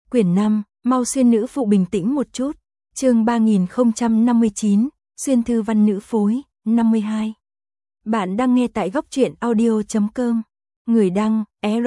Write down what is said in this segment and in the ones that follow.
Quyển 5, mau xuyên nữ phụ bình tĩnh một chút. Chương 3059, xuyên thư văn nữ phối, 52. Bạn đang nghe tại góc truyện audio.com. Người đăng,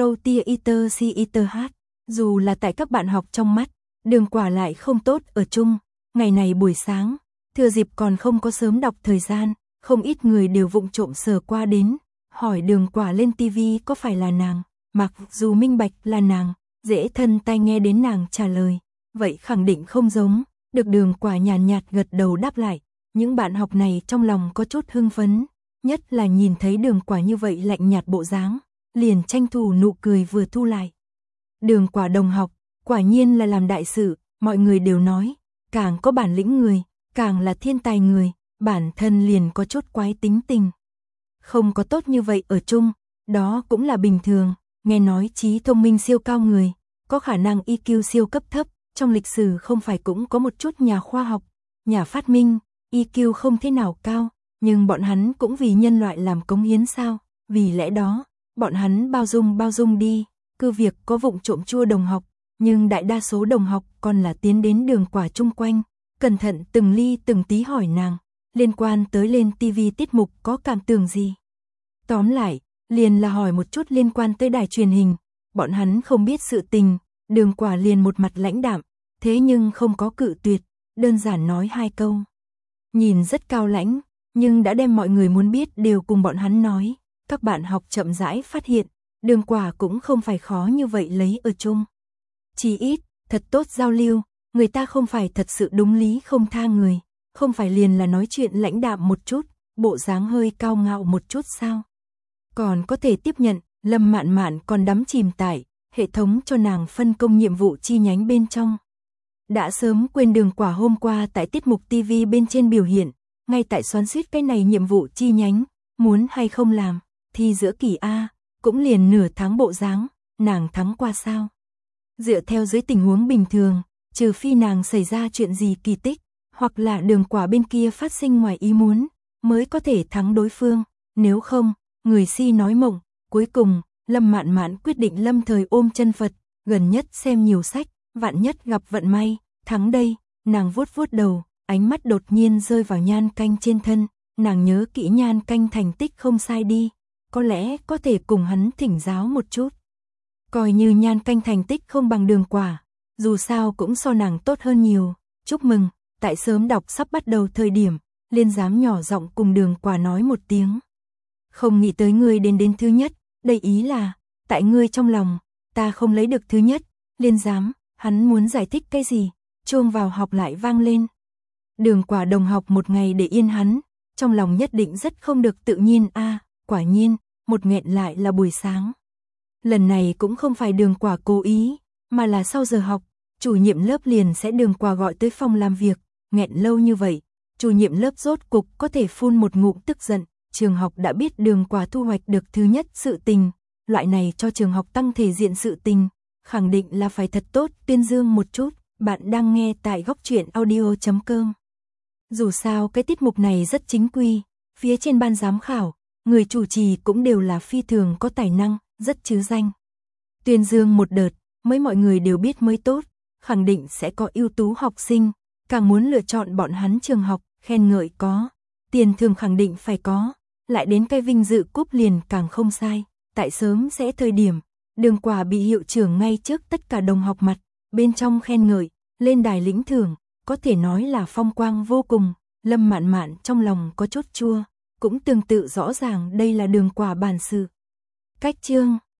Erotiater. Dù là tại các bạn học trong mắt, Đường Quả lại không tốt ở chung. Ngày này buổi sáng, thừa dịp còn không có sớm đọc thời gian, không ít người đều vụng trộm sờ qua đến, hỏi Đường Quả lên tivi có phải là nàng, mặc dù minh bạch là nàng, dễ thân tai nghe đến nàng trả lời, vậy khẳng định không giống, được Đường Quả nhàn nhạt gật đầu đáp lại. Những bạn học này trong lòng có chút hưng phấn, nhất là nhìn thấy Đường Quả như vậy lạnh nhạt bộ dáng, liền tranh thủ nụ cười vừa thu lại. Đường Quả đồng học, quả nhiên là làm đại sự, mọi người đều nói, càng có bản lĩnh người, càng là thiên tài người, bản thân liền có chút quái tính tình. Không có tốt như vậy ở chung, đó cũng là bình thường, nghe nói trí thông minh siêu cao người, có khả năng IQ siêu cấp thấp, trong lịch sử không phải cũng có một chút nhà khoa học, nhà phát minh, IQ không thế nào cao, nhưng bọn hắn cũng vì nhân loại làm cống hiến sao, vì lẽ đó, bọn hắn bao dung đi, cứ việc có vụng trộm chua đồng học, nhưng đại đa số đồng học còn là tiến đến Đường Quả chung quanh, cẩn thận từng ly từng tí hỏi nàng, liên quan tới lên TV tiết mục có cảm tưởng gì. Tóm lại, liền là hỏi một chút liên quan tới đài truyền hình, bọn hắn không biết sự tình, Đường Quả liền một mặt lãnh đạm, thế nhưng không có cự tuyệt, đơn giản nói hai câu. Nhìn rất cao lãnh, nhưng đã đem mọi người muốn biết đều cùng bọn hắn nói, các bạn học chậm rãi phát hiện, Đường Quả cũng không phải khó như vậy lấy ở chung. Chỉ ít, thật tốt giao lưu, người ta không phải thật sự đúng lý không tha người, không phải liền là nói chuyện lãnh đạm một chút, bộ dáng hơi cao ngạo một chút sao. Còn có thể tiếp nhận, Lâm Mạn Mạn còn đắm chìm tại hệ thống cho nàng phân công nhiệm vụ chi nhánh bên trong. Đã sớm quên Đường Quả hôm qua tại tiết mục TV bên trên biểu hiện, ngay tại xoắn xuýt cái này nhiệm vụ chi nhánh, muốn hay không làm, thi giữa kỳ A, cũng liền nửa tháng bộ dáng, nàng thắng qua sao. Dựa theo dưới tình huống bình thường, trừ phi nàng xảy ra chuyện gì kỳ tích, hoặc là Đường Quả bên kia phát sinh ngoài ý muốn, mới có thể thắng đối phương, nếu không, người si nói mộng. Cuối cùng, Lâm Mạn Mạn quyết định lâm thời ôm chân Phật, gần nhất xem nhiều sách, vạn nhất gặp vận may, thắng đây, nàng vuốt vuốt đầu, ánh mắt đột nhiên rơi vào Nhan Canh trên thân, nàng nhớ kỹ Nhan Canh thành tích không sai đi, có lẽ có thể cùng hắn thỉnh giáo một chút. Coi như Nhan Canh thành tích không bằng Đường Quả, dù sao cũng so nàng tốt hơn nhiều, chúc mừng, tại sớm đọc sắp bắt đầu thời điểm, Liên dám nhỏ giọng cùng Đường Quả nói một tiếng. Không nghĩ tới ngươi đến thứ nhất, đây ý là, tại ngươi trong lòng, ta không lấy được thứ nhất, Liên dám, hắn muốn giải thích cái gì, chuông vào học lại vang lên. Đường Quả đồng học một ngày để yên hắn, trong lòng nhất định rất không được tự nhiên a, quả nhiên, một nghẹn lại là buổi sáng. Lần này cũng không phải Đường Quả cố ý, mà là sau giờ học, chủ nhiệm lớp liền sẽ Đường Quả gọi tới phòng làm việc, nghẹn lâu như vậy, chủ nhiệm lớp rốt cục có thể phun một ngụm tức giận, trường học đã biết Đường Quả thu hoạch được thứ nhất sự tình, loại này cho trường học tăng thể diện sự tình, khẳng định là phải thật tốt tuyên dương một chút. Bạn đang nghe tại góc truyện audio.com. Dù sao cái tiết mục này rất chính quy, phía trên ban giám khảo, người chủ trì cũng đều là phi thường có tài năng, rất chứ danh. Tuyên dương một đợt, mấy mọi người đều biết mới tốt, khẳng định sẽ có ưu tú học sinh, càng muốn lựa chọn bọn hắn trường học, khen ngợi có, tiền thưởng khẳng định phải có, lại đến cái vinh dự cúp liền càng không sai, tại sớm sẽ thời điểm, Đường Quả bị hiệu trưởng ngay trước tất cả đồng học mặt, bên trong khen ngợi, lên đài lĩnh thưởng, có thể nói là phong quang vô cùng, Lâm Mạn Mạn trong lòng có chút chua, cũng tương tự rõ ràng đây là Đường Quả bản sự. Cách chương